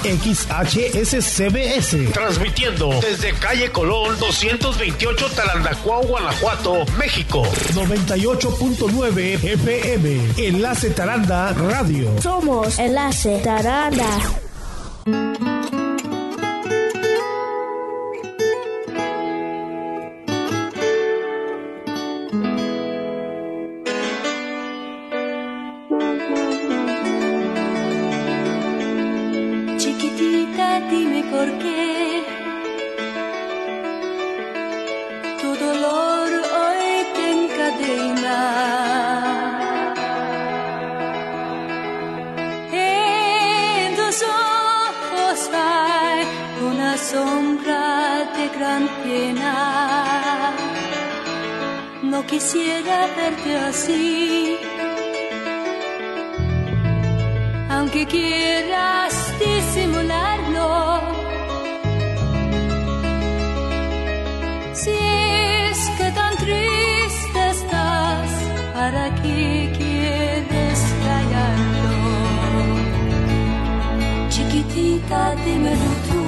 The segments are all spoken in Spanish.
XHSCBS. Transmitiendo desde calle Colón 228 Talandacuao, Guanajuato, México. 98.9 FM. Enlace Taranda Radio. Somos Enlace Taranda. No quisiera verte así, aunque quieras disimularlo. Si es que tan triste estás, ¿para qué quieres callarlo? Chiquitita, dímelo tú,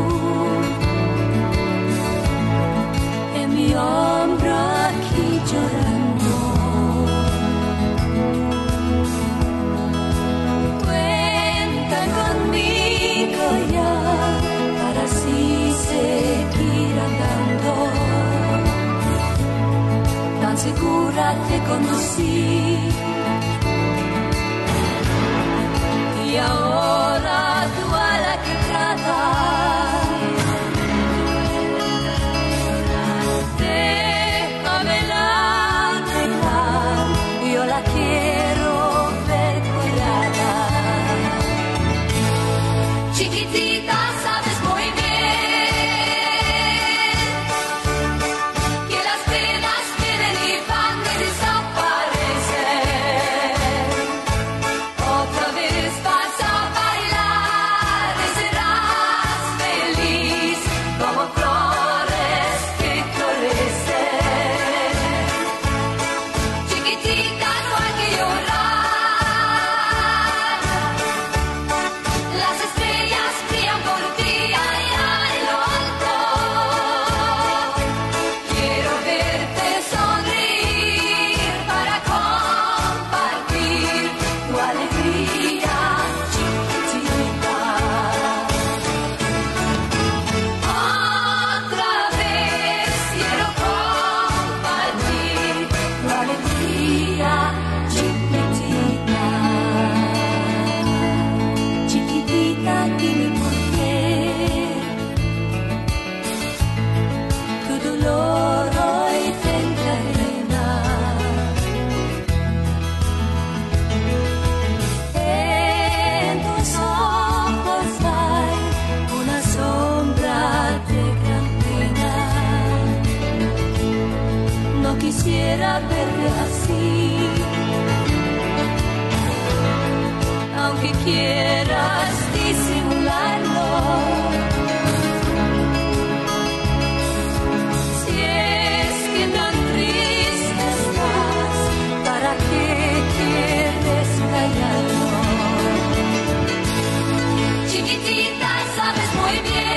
en mi hombro aquí llorando. Cuenta conmigo ya para así seguir andando. Tan segura te conocí y ahora tú a la que tratas. Quisiera verte así, aunque quieras disimularlo. Si es que tan triste estás, ¿para qué quieres callarlo? Chiquitita, sabes muy bien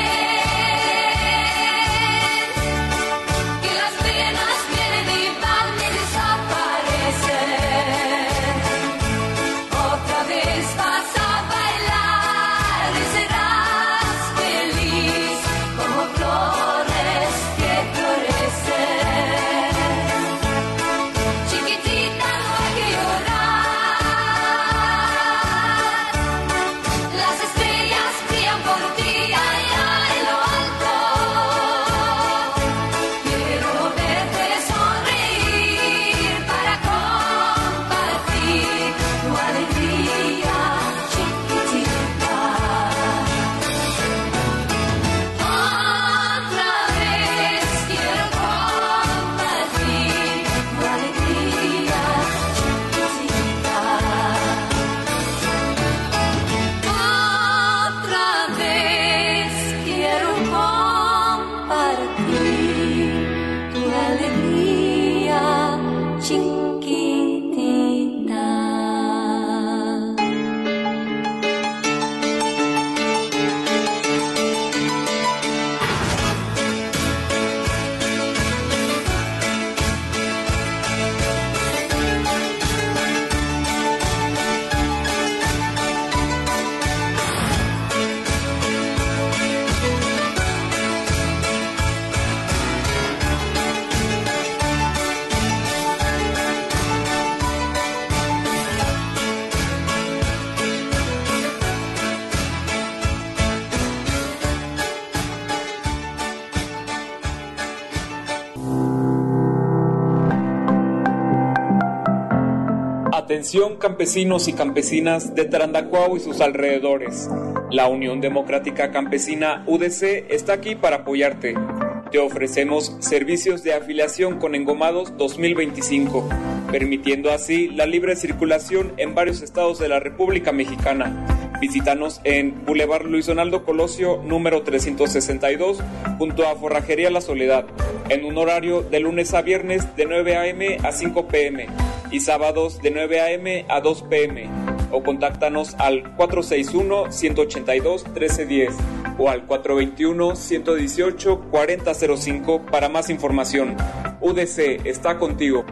Atención campesinos y campesinas de Tarandacuao y sus alrededores. La Unión Democrática Campesina UDC está aquí para apoyarte. Te ofrecemos servicios de afiliación con engomados 2025, permitiendo así la libre circulación en varios estados de la República Mexicana. Visítanos en Boulevard Luis Donaldo Colosio, número 362, junto a Forrajería La Soledad, en un horario de lunes a viernes de 9 a.m. a 5 p.m. y sábados de 9 a.m. a 2 p.m. o contáctanos al 461-182-1310 o al 421-118-4005 para más información. UDC está contigo.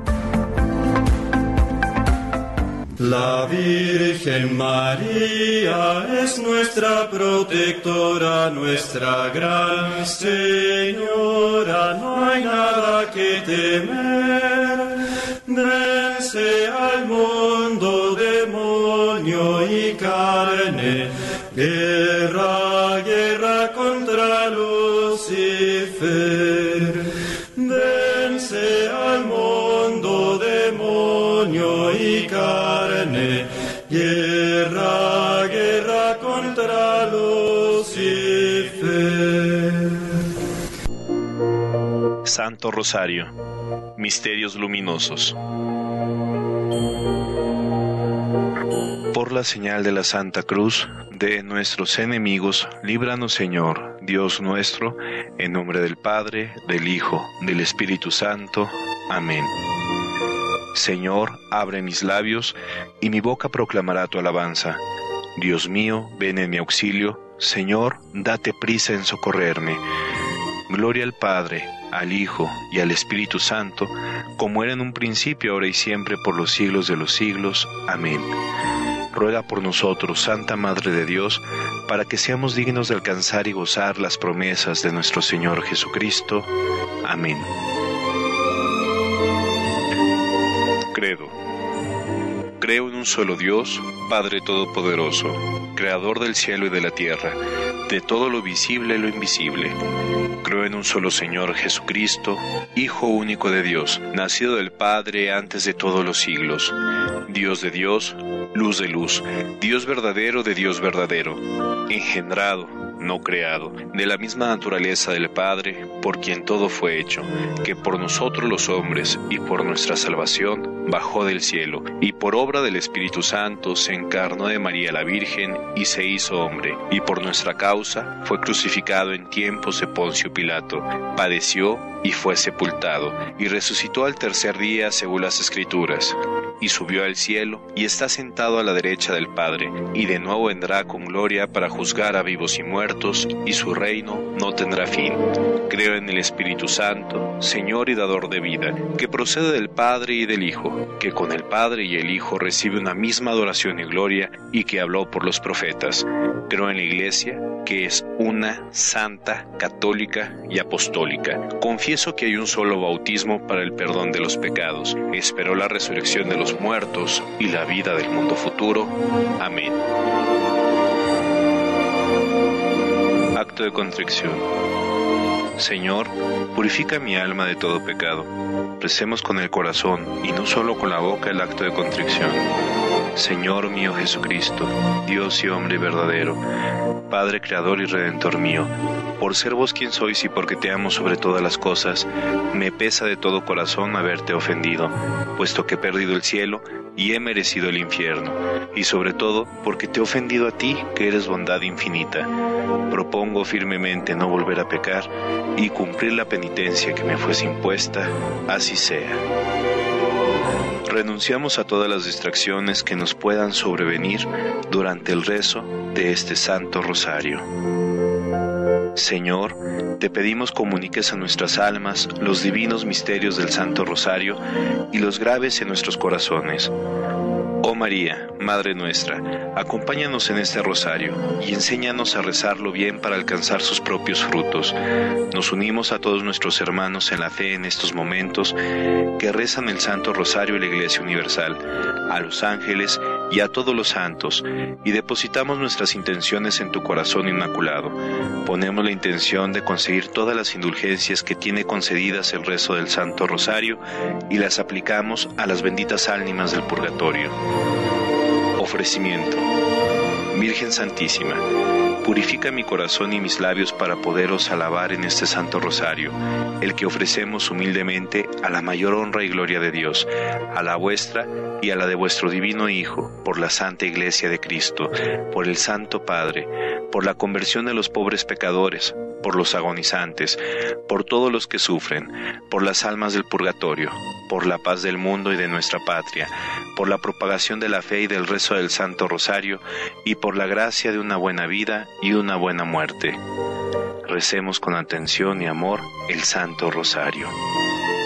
La Virgen María es nuestra protectora, nuestra gran Señora, no hay nada que temer. Vence al mundo, demonio y carne, guerra, guerra contra Lucifer. Vence al mundo, demonio y carne, guerra, guerra contra Lucifer. Santo Rosario, misterios luminosos. Por la señal de la Santa Cruz de nuestros enemigos, líbranos, Señor, Dios nuestro, en nombre del Padre, del Hijo, del Espíritu Santo. Amén. Señor, abre mis labios, y mi boca proclamará tu alabanza. Dios mío, ven en mi auxilio. Señor, date prisa en socorrerme. Gloria al Padre, al Hijo y al Espíritu Santo, como era en un principio, ahora y siempre, por los siglos de los siglos. Amén. Ruega por nosotros, Santa Madre de Dios, para que seamos dignos de alcanzar y gozar las promesas de nuestro Señor Jesucristo. Amén. Credo. Creo en un solo Dios, Padre Todopoderoso, Creador del cielo y de la tierra, de todo lo visible y lo invisible. Creo en un solo Señor Jesucristo, Hijo único de Dios, nacido del Padre antes de todos los siglos, Dios de Dios, luz de luz, Dios verdadero de Dios verdadero, engendrado, no creado, de la misma naturaleza del Padre, por quien todo fue hecho, que por nosotros los hombres y por nuestra salvación bajó del cielo, y por obra del Espíritu Santo se encarnó de María la Virgen y se hizo hombre, y por nuestra causa fue crucificado en tiempos de Poncio Pilato, padeció y fue sepultado, y resucitó al tercer día según las Escrituras, y subió al cielo, y está sentado a la derecha del Padre, y de nuevo vendrá con gloria para juzgar a vivos y muertos, y su reino no tendrá fin. Creo en el Espíritu Santo, Señor y dador de vida, que procede del Padre y del Hijo, que con el Padre y el Hijo recibe una misma adoración y gloria, y que habló por los profetas. Creo en la Iglesia, que es una, santa, católica y apostólica. Confieso que hay un solo bautismo para el perdón de los pecados. Espero la resurrección de los muertos y la vida del mundo futuro. Amén. Acto de contrición. Señor, purifica mi alma de todo pecado. Recemos con el corazón y no solo con la boca el acto de contrición. Señor mío Jesucristo, Dios y hombre verdadero, Padre creador y redentor mío, por ser vos quien sois y porque te amo sobre todas las cosas, me pesa de todo corazón haberte ofendido, puesto que he perdido el cielo y he merecido el infierno, y sobre todo porque te he ofendido a ti, que eres bondad infinita. Propongo firmemente no volver a pecar y cumplir la penitencia que me fuese impuesta, así sea. Renunciamos a todas las distracciones que nos puedan sobrevenir durante el rezo de este Santo Rosario. Señor, te pedimos comuniques a nuestras almas los divinos misterios del Santo Rosario y los graves en nuestros corazones. Oh María, Madre nuestra, acompáñanos en este rosario y enséñanos a rezarlo bien para alcanzar sus propios frutos. Nos unimos a todos nuestros hermanos en la fe en estos momentos que rezan el Santo Rosario y la Iglesia Universal, a los ángeles y a todos los santos, y depositamos nuestras intenciones en tu corazón inmaculado. Ponemos la intención de conseguir todas las indulgencias que tiene concedidas el rezo del Santo Rosario y las aplicamos a las benditas ánimas del purgatorio. Ofrecimiento. Virgen Santísima, purifica mi corazón y mis labios para poderos alabar en este Santo Rosario, el que ofrecemos humildemente a la mayor honra y gloria de Dios, a la vuestra y a la de vuestro divino Hijo, por la Santa Iglesia de Cristo, por el Santo Padre, por la conversión de los pobres pecadores, por los agonizantes, por todos los que sufren, por las almas del purgatorio, por la paz del mundo y de nuestra patria, por la propagación de la fe y del rezo del Santo Rosario, y por la gracia de una buena vida y una buena muerte. Recemos con atención y amor el Santo Rosario.